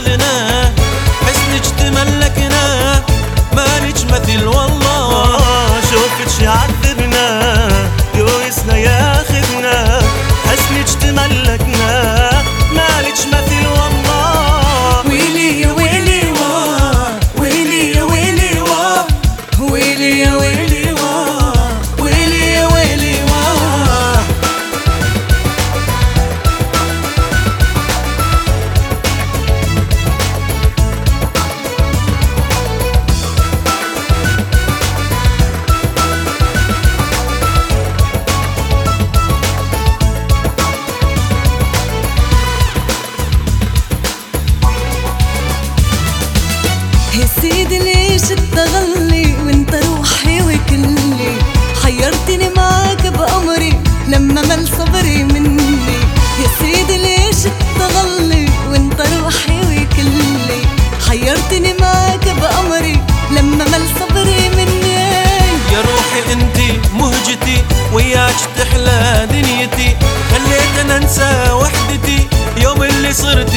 غنى، حسنك تملكنا مالك مثل والله. شوفتش يعذبنا يورثنا ياخذنا، حسنك تملكنا مالك مثل والله. ويلي يا ويلي واه، ويلي يا ويلي واه، ويلي يا ويلي واه، ويلي يا ويلي واه. يا سيدي ليش تغلي وانت روحي وكلي، حيرتني معاك بأمري لما مل صبري مني. يا سيدي ليش تغلي وانت روحي وكلي، حيرتني معاك بأمري لما مل صبري مني. يا روحي انتي مهجتي وياك تحلى دنيتي، خليتنا انسى وحدتي يوم اللي صرت